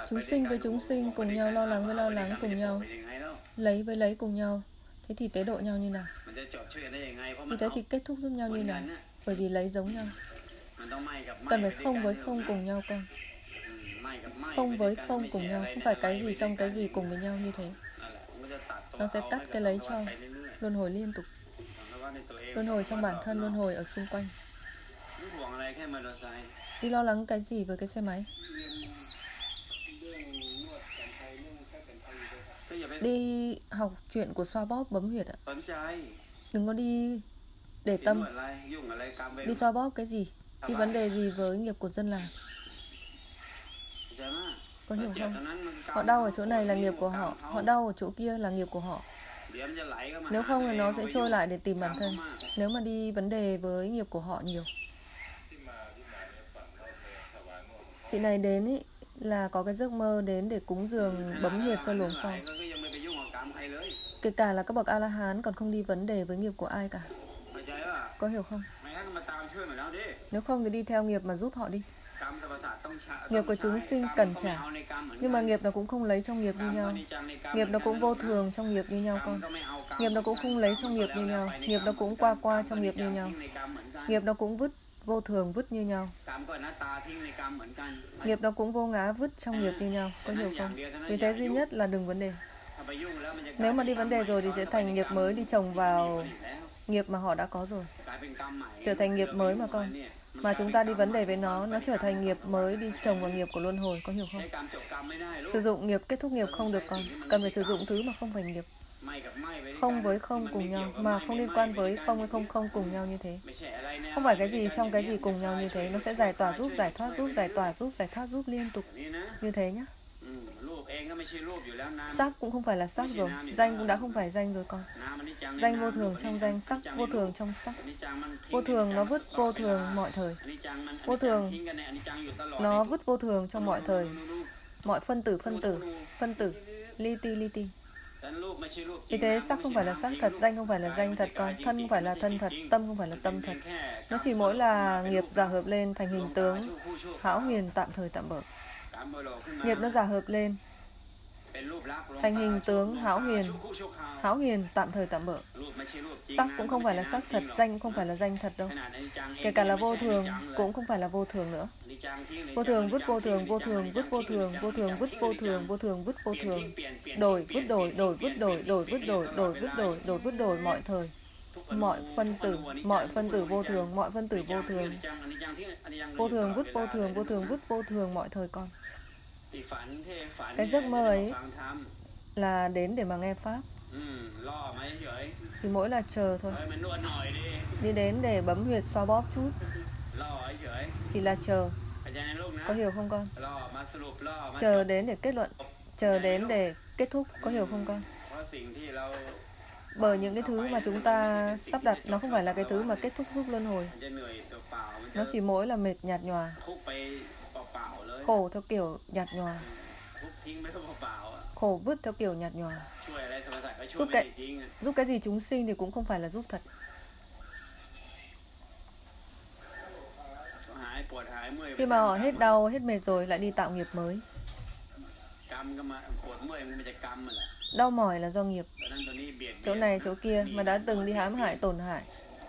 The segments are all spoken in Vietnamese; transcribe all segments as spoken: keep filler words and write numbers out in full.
Chúng sinh với chúng sinh cùng nhau, lo lắng với lo lắng cùng nhau, lấy với lấy cùng nhau. Thế thì tế độ nhau như nào? Như thế thì kết thúc giúp nhau như nào? Bởi vì lấy giống nhau. Cần phải không với không cùng nhau con. Không với không cùng nhau, không phải cái gì trong cái gì cùng với nhau như thế. Nó sẽ cắt cái lấy cho. Luân hồi liên tục. Luân hồi trong bản thân, luân hồi ở xung quanh. Đi lo lắng cái gì với cái xe máy? Đi học chuyện của xoa bóp bấm huyệt ạ. Đừng có đi để tâm. Đi xoa bóp cái gì? Đi vấn đề gì với nghiệp của dân làng? Có hiểu không? Họ đau ở chỗ này là nghiệp của họ, họ đau ở chỗ kia là nghiệp của họ. Nếu không thì nó sẽ trôi lại để tìm bản thân. Nếu mà đi vấn đề với nghiệp của họ nhiều. Vị này đến ý, là có cái giấc mơ đến để cúng dường bấm huyệt cho luồng phong. Kể cả là các bậc A-la-hán còn không đi vấn đề với nghiệp của ai cả. Có hiểu không? Nếu không thì đi theo nghiệp mà giúp họ đi. Nghiệp của chúng sinh cần trả. Nhưng mà nghiệp nó cũng không lấy trong nghiệp như nhau. Nghiệp nó cũng vô thường trong nghiệp như nhau con. Nghiệp nó cũng không lấy trong nghiệp như nhau. Nghiệp nó cũng qua qua trong nghiệp như nhau. Nghiệp nó cũng vứt vô thường vứt như nhau. Nghiệp nó cũng vô ngã vứt trong nghiệp như nhau. Có hiểu không? Vì thế duy nhất là đừng vấn đề. Nếu mà đi vấn đề rồi thì sẽ thành nghiệp mới đi chồng vào nghiệp mà họ đã có rồi. Trở thành nghiệp mới mà con. Mà chúng ta đi vấn đề với nó, nó trở thành nghiệp mới đi chồng vào nghiệp của luân hồi. Có hiểu không? Sử dụng nghiệp kết thúc nghiệp không được con. Cần phải sử dụng thứ mà không phải nghiệp. Không với không cùng nhau. Mà không liên quan với không với không không cùng nhau như thế. Không phải cái gì trong cái gì cùng nhau như thế. Nó sẽ giải tỏa giúp, giải thoát giúp, giải tỏa giúp, giải thoát giúp liên tục. Như thế nhá. Sắc cũng không phải là sắc rồi. Danh cũng đã không phải danh rồi con. Danh vô thường trong danh, sắc vô thường trong sắc. Vô thường nó vứt vô thường mọi thời. Vô thường nó vứt vô thường trong mọi thời. Mọi phân tử phân tử, phân tử, li ti li ti. Vì thế sắc không phải là sắc thật, danh không phải là danh thật con, thân không phải là thân thật, tâm không phải là tâm thật. Nó chỉ mỗi là nghiệp giả hợp lên thành hình tướng hão huyền tạm thời tạm bợ. Nghiệp nó giả hợp lên thành hình tướng hão huyền, hão huyền tạm thời tạm bợ. Sắc cũng không phải là sắc thật, danh cũng không phải là danh thật đâu. Kể cả là vô thường cũng không phải là vô thường nữa. Vô thường vứt vô thường, vô thường vứt vô thường, vô thường vứt vô thường, vô thường vứt vô thường. Đổi vứt đổi, đổi vứt đổi, đổi vứt đổi, đổi vứt đổi, đổi vứt đổi mọi thời. Mọi phân tử, mọi phân tử vô thường, mọi phân tử vô thường. Vô thường vứt vô thường, vô thường vứt vô thường mọi thời con. Cái giấc mơ ấy là đến để mà nghe pháp. Chỉ mỗi là chờ thôi. Đi đến để bấm huyệt xoa bóp chút. Chỉ là chờ. Có hiểu không con? Chờ đến để kết luận. Chờ đến để kết thúc. Có hiểu không con? Bởi những cái thứ mà chúng ta sắp đặt nó không phải là cái thứ mà kết thúc giúp luân hồi. Nó chỉ mỗi là mệt nhạt nhòa. Khổ theo kiểu nhạt nhòa. Khổ vứt theo kiểu nhạt nhòa. Giúp cái, giúp cái gì chúng sinh thì cũng không phải là giúp thật. Khi mà họ hết đau, hết mệt rồi lại đi tạo nghiệp mới. Đau mỏi là do nghiệp. Chỗ này, chỗ kia mà đã từng đi hãm hại, tổn hại.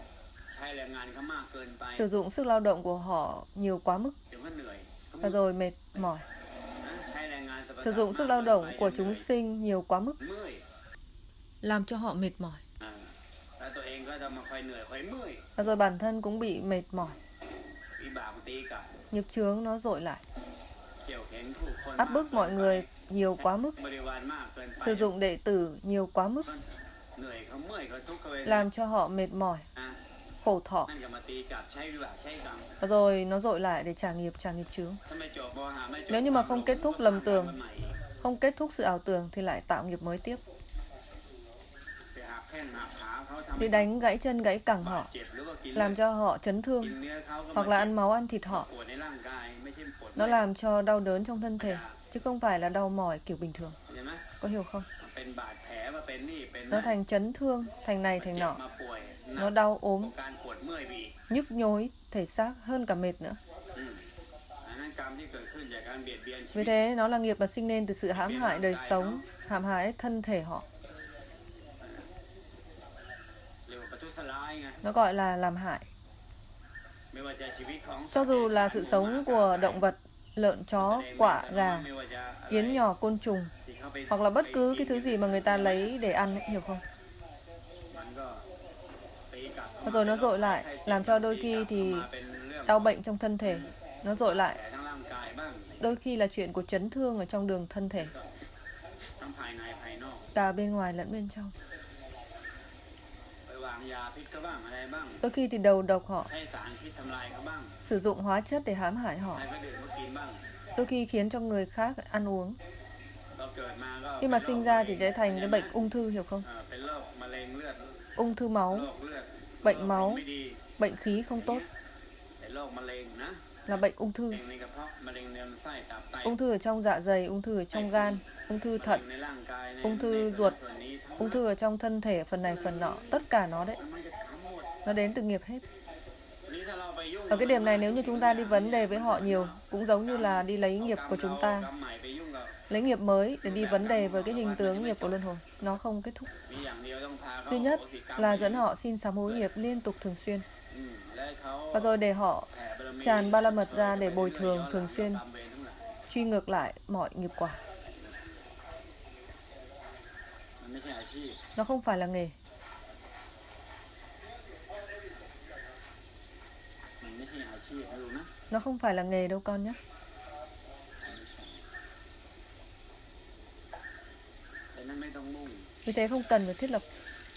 Sử dụng sức lao động của họ nhiều quá mức. Và rồi mệt mỏi. Sử dụng sức lao động của chúng sinh nhiều quá mức, làm cho họ mệt mỏi. Và rồi bản thân cũng bị mệt mỏi. Nghiệp chướng nó dội lại. Áp bức mọi người nhiều quá mức. Sử dụng đệ tử nhiều quá mức, làm cho họ mệt mỏi, khổ thọ. Và rồi nó dội lại để trả nghiệp, trả nghiệp chướng. Nếu như mà không kết thúc lầm tưởng, không kết thúc sự ảo tưởng thì lại tạo nghiệp mới tiếp. Đi đánh gãy chân gãy cẳng họ, làm cho họ chấn thương, hoặc là ăn máu ăn thịt họ. Nó làm cho đau đớn trong thân thể, chứ không phải là đau mỏi kiểu bình thường. Có hiểu không? Nó thành chấn thương, thành này thành nọ. Nó đau ốm, nhức nhối thể xác hơn cả mệt nữa. Vì thế nó là nghiệp mà sinh nên từ sự hãm hại đời sống, hãm hại thân thể họ. Nó gọi là làm hại. Cho dù là sự sống của động vật, lợn, chó, quạ, gà, kiến, nhỏ, côn trùng, hoặc là bất cứ cái thứ gì mà người ta lấy để ăn ấy, hiểu không? Và rồi nó dội lại, làm cho đôi khi thì đau bệnh trong thân thể. Nó dội lại, đôi khi là chuyện của chấn thương ở trong đường thân thể, cả bên ngoài lẫn bên trong. Đôi khi thì đầu độc họ, sử dụng hóa chất để hãm hại họ, đôi khi khiến cho người khác ăn uống. Khi mà sinh ra thì sẽ thành cái bệnh ung thư, hiểu không? Ung thư máu, bệnh máu, bệnh khí không tốt, là bệnh ung thư. Ung thư ở trong dạ dày, ung thư ở trong gan, ung thư thận, ung thư ruột, ung thư ở trong thân thể, phần này phần nọ, tất cả nó đấy. Nó đến từ nghiệp hết. Ở cái điểm này, nếu như chúng ta đi vấn đề với họ nhiều, cũng giống như là đi lấy nghiệp của chúng ta, lấy nghiệp mới để đi vấn đề với cái hình tướng nghiệp của luân hồi, nó không kết thúc. Duy nhất là dẫn họ xin sám hối nghiệp liên tục thường xuyên. Và rồi để họ tràn ba la mật ra để bồi thường thường xuyên, truy ngược lại mọi nghiệp quả. Nó không phải là nghề. Nó không phải là nghề đâu con nhé. Vì thế không cần phải thiết lập.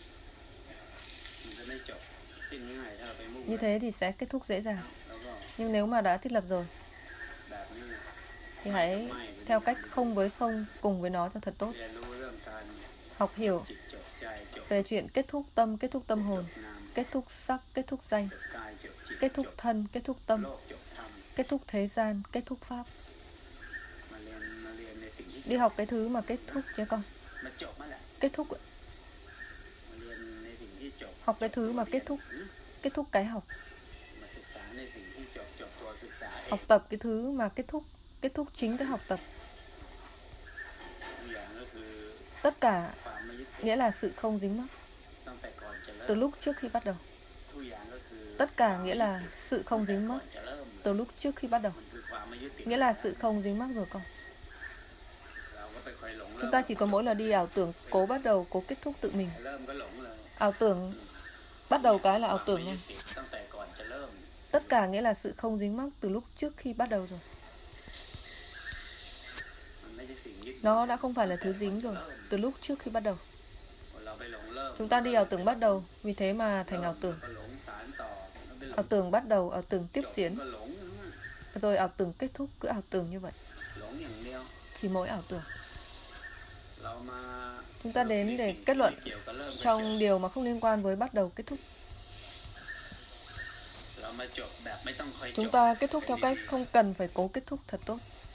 Như thế thì sẽ kết thúc dễ dàng. Nhưng nếu mà đã thiết lập rồi thì hãy theo cách không với không, cùng với nó cho thật tốt. Học hiểu về chuyện kết thúc tâm, kết thúc tâm hồn, kết thúc sắc, kết thúc danh, kết thúc thân, kết thúc tâm, kết thúc thế gian, kết thúc pháp. Đi học cái thứ mà kết thúc chứ con. Kết thúc. Học cái thứ mà kết thúc. Kết thúc cái học. Học tập cái thứ mà kết thúc. Kết thúc chính cái học tập. Tất cả nghĩa là sự không dính mắc. Từ lúc trước khi bắt đầu. Tất cả nghĩa là sự không dính mắc. Từ lúc trước khi bắt đầu. Nghĩa là sự không dính mắc rồi con. Chúng ta chỉ có mỗi là đi ảo tưởng, cố bắt đầu, cố kết thúc tự mình. Ảo tưởng, bắt đầu cái là ảo tưởng thôi. Tất cả nghĩa là sự không dính mắc từ lúc trước khi bắt đầu rồi. Nó đã không phải là thứ dính rồi, từ lúc trước khi bắt đầu. Chúng ta đi ảo tưởng bắt đầu, vì thế mà thành ảo tưởng. Ảo tưởng bắt đầu, ảo tưởng tiếp diễn, rồi ảo tưởng kết thúc, cứ ảo tưởng như vậy. Chỉ mỗi ảo tưởng. Chúng ta đến để kết luận trong điều mà không liên quan với bắt đầu kết thúc. Chúng ta kết thúc theo cách không cần phải cố kết thúc thật tốt.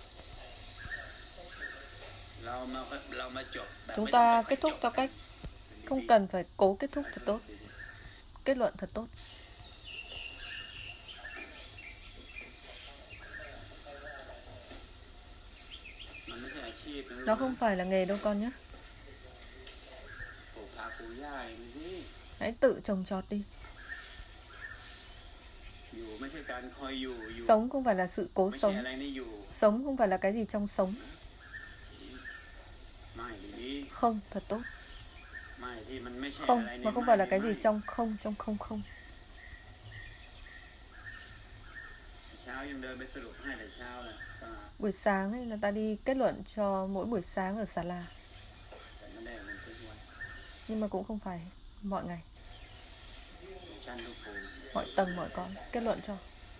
Chúng ta kết thúc theo cách không cần phải cố kết thúc thật tốt. Kết luận thật tốt. Nó không phải là nghề đâu con nhé. Hãy tự trồng trọt đi. Sống không phải là sự cố sống. Sống không phải là cái gì trong sống. Không, thật tốt. Không, mà không phải là cái gì trong không, trong không không. Buổi sáng ấy là ta đi kết luận cho mỗi buổi sáng ở Xà La. Nhưng mà cũng không phải mọi ngày. Mọi tầng, mọi con kết luận cho.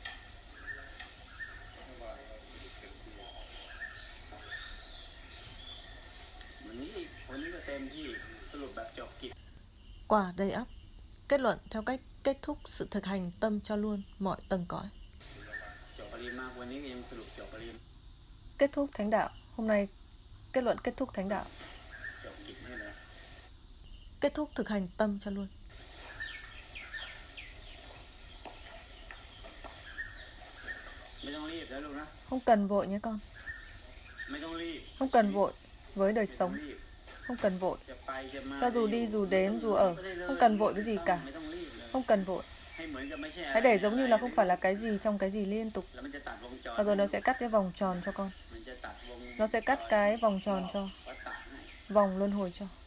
Quả đầy ắp. Kết luận theo cách kết thúc sự thực hành tâm cho luôn mọi tầng cõi. Kết thúc thánh đạo. Hôm nay kết luận kết thúc thánh đạo. Kết thúc thực hành tâm cho luôn. Không cần vội nhé con. Không cần vội với đời sống. Không cần vội. Cho dù đi, dù đến, dù ở. Không cần vội cái gì cả. Không cần vội. Hãy để giống như là không phải là cái gì trong cái gì liên tục. Và rồi nó sẽ cắt cái vòng tròn cho con. Nó sẽ cắt cái vòng tròn cho. Vòng luân hồi cho.